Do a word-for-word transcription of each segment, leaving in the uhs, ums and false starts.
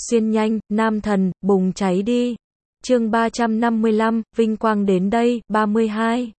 Xuyên nhanh, nam thần, bùng cháy đi. Chương ba trăm năm mươi lăm, vinh quang đến đây, ba mươi hai.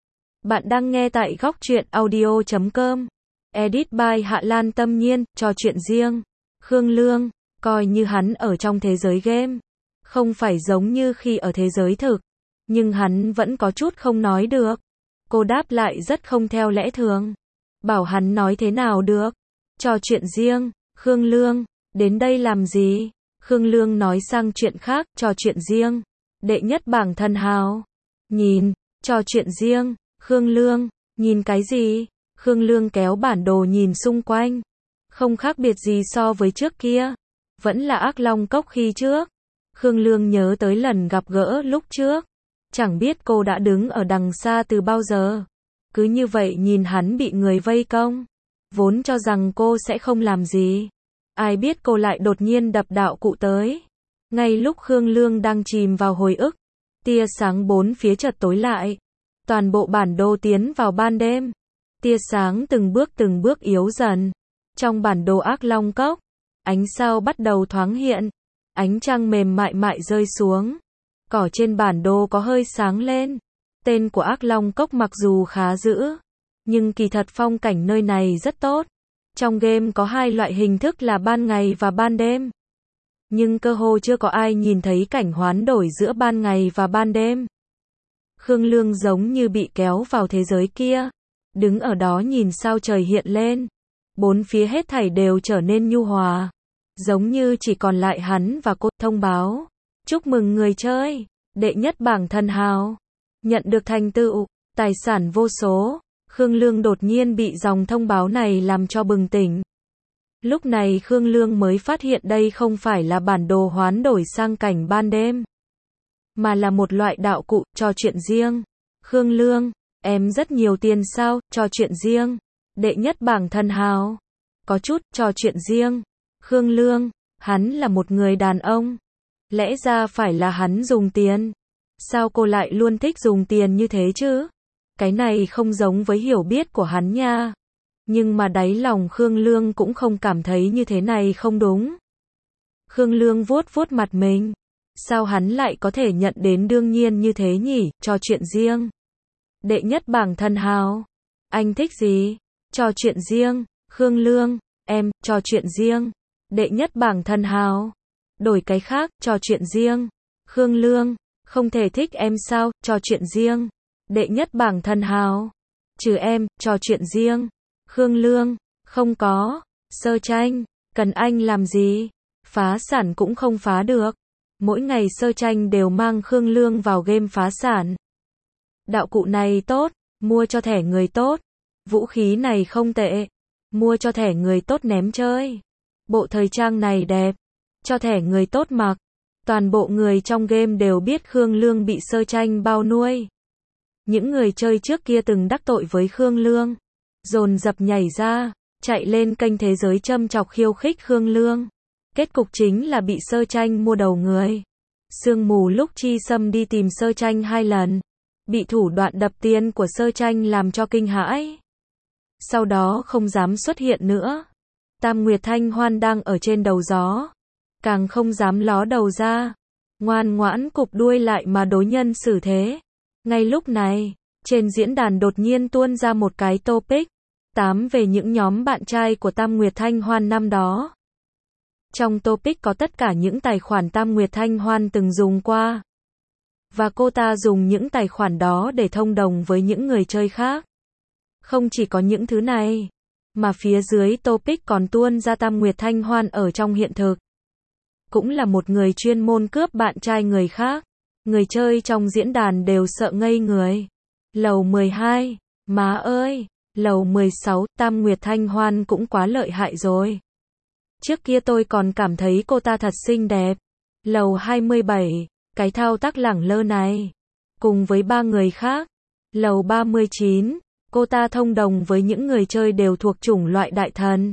Bạn đang nghe tại góc truyện audio chấm com. Edit by Hạ Lan Tâm Nhiên, trò chuyện riêng. Khương Lương, coi như hắn ở trong thế giới game. Không phải giống như khi ở thế giới thực. Nhưng hắn vẫn có chút không nói được. Cô đáp lại rất không theo lẽ thường. Bảo hắn nói thế nào được. Trò chuyện riêng, Khương Lương, đến đây làm gì? Khương Lương nói sang chuyện khác, trò chuyện riêng. Đệ nhất bảng thần hào. Nhìn, trò chuyện riêng, Khương Lương, nhìn cái gì? Khương Lương kéo bản đồ nhìn xung quanh. Không khác biệt gì so với trước kia. Vẫn là Ác Long Cốc khi trước. Khương Lương nhớ tới lần gặp gỡ lúc trước. Chẳng biết cô đã đứng ở đằng xa từ bao giờ. Cứ như vậy nhìn hắn bị người vây công. Vốn cho rằng cô sẽ không làm gì. Ai biết cô lại đột nhiên đập đạo cụ tới. Ngay lúc Khương Lương đang chìm vào hồi ức. Tia sáng bốn phía chợt tối lại. Toàn bộ bản đồ tiến vào ban đêm. Tia sáng từng bước từng bước yếu dần. Trong bản đồ Ác Long Cốc, ánh sao bắt đầu thoáng hiện. Ánh trăng mềm mại mại rơi xuống. Cỏ trên bản đồ có hơi sáng lên. Tên của Ác Long Cốc mặc dù khá dữ, nhưng kỳ thật phong cảnh nơi này rất tốt. Trong game có hai loại hình thức là ban ngày và ban đêm. Nhưng cơ hồ chưa có ai nhìn thấy cảnh hoán đổi giữa ban ngày và ban đêm. Khương Lương giống như bị kéo vào thế giới kia. Đứng ở đó nhìn sao trời hiện lên. Bốn phía hết thảy đều trở nên nhu hòa. Giống như chỉ còn lại hắn và cô. Thông báo. Chúc mừng người chơi. Đệ nhất bảng thần hào. Nhận được thành tựu. Tài sản vô số. Khương Lương đột nhiên bị dòng thông báo này làm cho bừng tỉnh. Lúc này Khương Lương mới phát hiện đây không phải là bản đồ hoán đổi sang cảnh ban đêm. Mà là một loại đạo cụ, trò chuyện riêng. Khương Lương, em rất nhiều tiền sao, trò chuyện riêng. Đệ nhất bảng thần hào. Có chút, trò chuyện riêng. Khương Lương, hắn là một người đàn ông. Lẽ ra phải là hắn dùng tiền. Sao cô lại luôn thích dùng tiền như thế chứ? Cái này không giống với hiểu biết của hắn nha. Nhưng mà đáy lòng Khương Lương cũng không cảm thấy như thế này không đúng. Khương Lương vuốt vuốt mặt mình. Sao hắn lại có thể nhận đến đương nhiên như thế nhỉ, trò chuyện riêng. Đệ nhất bảng thần hào. Anh thích gì? Trò chuyện riêng, Khương Lương, em, trò chuyện riêng. Đệ nhất bảng thần hào. Đổi cái khác, trò chuyện riêng. Khương Lương, không thể thích em sao, trò chuyện riêng. Đệ nhất bảng thần hào. Trừ em, trò chuyện riêng. Khương Lương, không có. Sơ tranh, cần anh làm gì? Phá sản cũng không phá được. Mỗi ngày sơ tranh đều mang Khương Lương vào game phá sản. Đạo cụ này tốt, mua cho thẻ người tốt. Vũ khí này không tệ, mua cho thẻ người tốt ném chơi. Bộ thời trang này đẹp, cho thẻ người tốt mặc. Toàn bộ người trong game đều biết Khương Lương bị sơ tranh bao nuôi. Những người chơi trước kia từng đắc tội với Khương Lương, dồn dập nhảy ra, chạy lên kênh thế giới châm chọc khiêu khích Khương Lương. Kết cục chính là bị sơ tranh mua đầu người. Sương mù lúc Chi Sâm đi tìm sơ tranh hai lần, bị thủ đoạn đập tiền của sơ tranh làm cho kinh hãi. Sau đó không dám xuất hiện nữa. Tam Nguyệt Thanh Hoan đang ở trên đầu gió, càng không dám ló đầu ra, ngoan ngoãn cụp đuôi lại mà đối nhân xử thế. Ngay lúc này, trên diễn đàn đột nhiên tuôn ra một cái topic, tám về những nhóm bạn trai của Tam Nguyệt Thanh Hoan năm đó. Trong topic có tất cả những tài khoản Tam Nguyệt Thanh Hoan từng dùng qua. Và cô ta dùng những tài khoản đó để thông đồng với những người chơi khác. Không chỉ có những thứ này, mà phía dưới topic còn tuôn ra Tam Nguyệt Thanh Hoan ở trong hiện thực. Cũng là một người chuyên môn cướp bạn trai người khác. Người chơi trong diễn đàn đều sợ ngây người. Lầu mười hai, má ơi, lầu mười sáu, Tam Nguyệt Thanh Hoan cũng quá lợi hại rồi. Trước kia tôi còn cảm thấy cô ta thật xinh đẹp. Lầu hai mươi bảy, cái thao tác lẳng lơ này. Cùng với ba người khác. Lầu ba mươi chín, cô ta thông đồng với những người chơi đều thuộc chủng loại đại thần.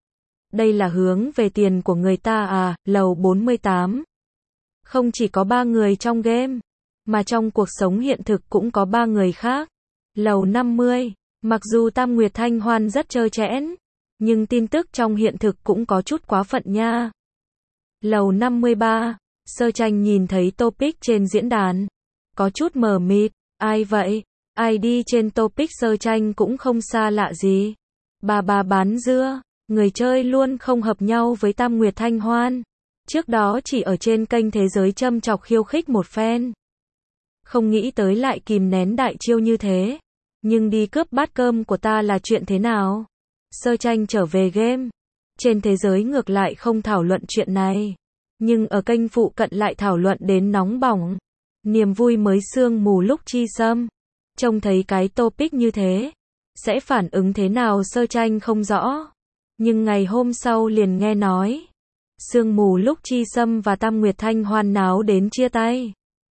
Đây là hướng về tiền của người ta à, lầu bốn mươi tám. Không chỉ có ba người trong game, mà trong cuộc sống hiện thực cũng có ba người khác. Lầu năm mươi, mặc dù Tam Nguyệt Thanh Hoan rất trơ trẽn, nhưng tin tức trong hiện thực cũng có chút quá phận nha. Lầu năm mươi ba, Sơ Tranh nhìn thấy topic trên diễn đàn. Có chút mờ mịt, ai vậy? i đê trên topic Sơ Tranh cũng không xa lạ gì. Bà bà bán dưa, người chơi luôn không hợp nhau với Tam Nguyệt Thanh Hoan. Trước đó chỉ ở trên kênh Thế Giới châm chọc khiêu khích một phen. Không nghĩ tới lại kìm nén đại chiêu như thế. Nhưng đi cướp bát cơm của ta là chuyện thế nào? Sơ Tranh trở về game. Trên thế giới ngược lại không thảo luận chuyện này. Nhưng ở kênh phụ cận lại thảo luận đến nóng bỏng. Niềm vui mới sương mù lúc chi xâm. Trông thấy cái topic như thế. Sẽ phản ứng thế nào Sơ Tranh không rõ. Nhưng ngày hôm sau liền nghe nói. Sương mù lúc chi xâm và Tam Nguyệt Thanh Hoan náo đến chia tay.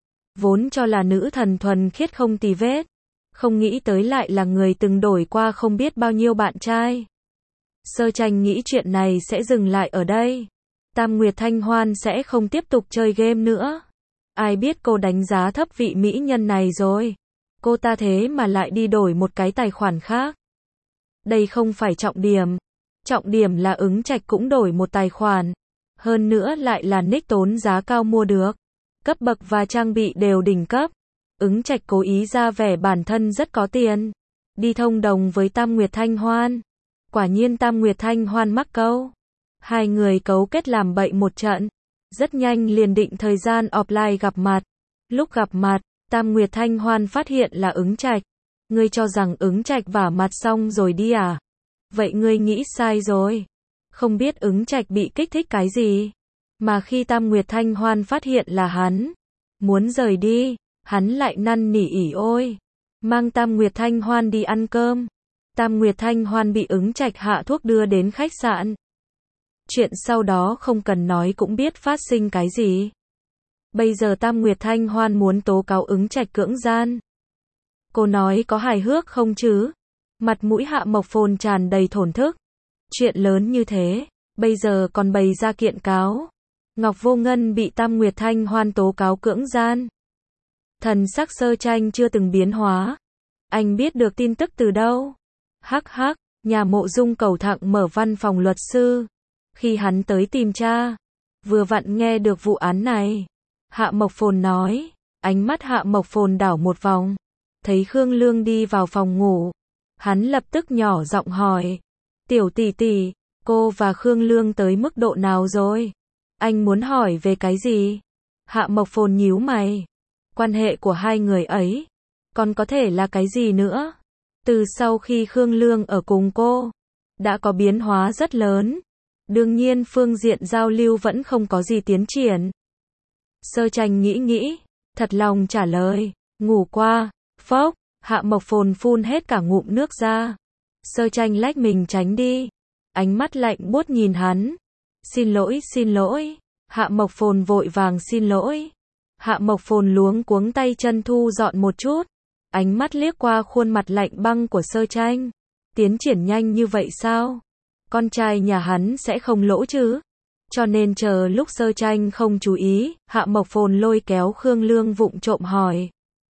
Vốn cho là nữ thần thuần khiết không tì vết. Không nghĩ tới lại là người từng đổi qua không biết bao nhiêu bạn trai. Sơ Tranh nghĩ chuyện này sẽ dừng lại ở đây. Tam Nguyệt Thanh Hoan sẽ không tiếp tục chơi game nữa. Ai biết cô đánh giá thấp vị mỹ nhân này rồi. Cô ta thế mà lại đi đổi một cái tài khoản khác. Đây không phải trọng điểm. Trọng điểm là Ứng Trạch cũng đổi một tài khoản. Hơn nữa lại là nick tốn giá cao mua được. Cấp bậc và trang bị đều đỉnh cấp. Ứng Trạch cố ý ra vẻ bản thân rất có tiền. Đi thông đồng với Tam Nguyệt Thanh Hoan. Quả nhiên Tam Nguyệt Thanh Hoan mắc câu. Hai người cấu kết làm bậy một trận. Rất nhanh liền định thời gian offline gặp mặt. Lúc gặp mặt, Tam Nguyệt Thanh Hoan phát hiện là Ứng Trạch. Ngươi cho rằng Ứng Trạch vả mặt xong rồi đi à? Vậy ngươi nghĩ sai rồi. Không biết Ứng Trạch bị kích thích cái gì. Mà khi Tam Nguyệt Thanh Hoan phát hiện là hắn. Muốn rời đi. Hắn lại năn nỉ ỉ ôi. Mang Tam Nguyệt Thanh Hoan đi ăn cơm. Tam Nguyệt Thanh Hoan bị Ứng Trạch hạ thuốc đưa đến khách sạn. Chuyện sau đó không cần nói cũng biết phát sinh cái gì. Bây giờ Tam Nguyệt Thanh Hoan muốn tố cáo Ứng Trạch cưỡng gian. Cô nói có hài hước không chứ? Mặt mũi Hạ Mộc Phồn tràn đầy thổn thức. Chuyện lớn như thế, bây giờ còn bày ra kiện cáo. Ngọc Vô Ngân bị Tam Nguyệt Thanh Hoan tố cáo cưỡng gian. Thần sắc Sơ Tranh chưa từng biến hóa. Anh biết được tin tức từ đâu? Hắc hắc, nhà Mộ Dung cầu thẳng mở văn phòng luật sư. Khi hắn tới tìm cha, vừa vặn nghe được vụ án này. Hạ Mộc Phồn nói, ánh mắt Hạ Mộc Phồn đảo một vòng. Thấy Khương Lương đi vào phòng ngủ. Hắn lập tức nhỏ giọng hỏi. Tiểu tỷ tỷ, cô và Khương Lương tới mức độ nào rồi? Anh muốn hỏi về cái gì? Hạ Mộc Phồn nhíu mày. Quan hệ của hai người ấy, còn có thể là cái gì nữa? Từ sau khi Khương Lương ở cùng cô, đã có biến hóa rất lớn. Đương nhiên phương diện giao lưu vẫn không có gì tiến triển. Sơ Tranh nghĩ nghĩ, thật lòng trả lời, ngủ qua, phốc, Hạ Mộc Phồn phun hết cả ngụm nước ra. Sơ Tranh lách mình tránh đi, ánh mắt lạnh buốt nhìn hắn. Xin lỗi, xin lỗi. Hạ Mộc Phồn vội vàng xin lỗi. Hạ Mộc Phồn luống cuống tay chân thu dọn một chút. Ánh mắt liếc qua khuôn mặt lạnh băng của Sơ Tranh. Tiến triển nhanh như vậy sao? Con trai nhà hắn sẽ không lỗ chứ? Cho nên chờ lúc Sơ Tranh không chú ý, Hạ Mộc Phồn lôi kéo Khương Lương vụng trộm hỏi.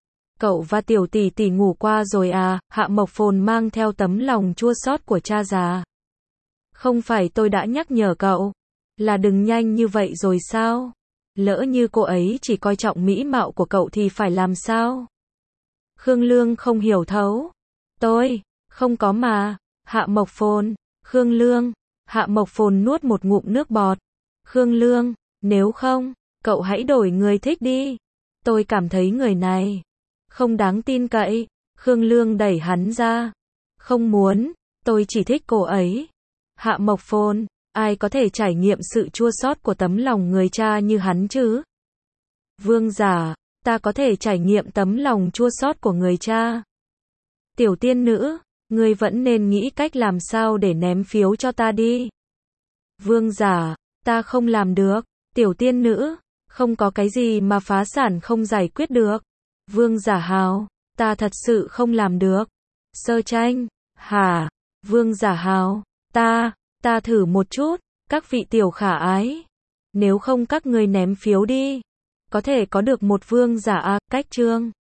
Cậu và tiểu tỷ tỷ ngủ qua rồi à? Hạ Mộc Phồn mang theo tấm lòng chua xót của cha già. Không phải tôi đã nhắc nhở cậu, là đừng nhanh như vậy rồi sao? Lỡ như cô ấy chỉ coi trọng mỹ mạo của cậu thì phải làm sao? Khương Lương không hiểu thấu. Tôi, không có mà. Hạ Mộc Phồn, Khương Lương. Hạ Mộc Phồn nuốt một ngụm nước bọt. Khương Lương, nếu không, cậu hãy đổi người thích đi. Tôi cảm thấy người này không đáng tin cậy. Khương Lương đẩy hắn ra. Không muốn, tôi chỉ thích cô ấy. Hạ Mộc Phồn, ai có thể trải nghiệm sự chua xót của tấm lòng người cha như hắn chứ? Vương giả, ta có thể trải nghiệm tấm lòng chua xót của người cha. Tiểu tiên nữ, ngươi vẫn nên nghĩ cách làm sao để ném phiếu cho ta đi. Vương giả, ta không làm được. Tiểu tiên nữ, không có cái gì mà phá sản không giải quyết được. Vương giả hào, ta thật sự không làm được. Sơ Tranh, hả? Vương giả hào, ta, ta thử một chút, các vị tiểu khả ái. Nếu không các ngươi ném phiếu đi, có thể có được một vương giả à, cách chương.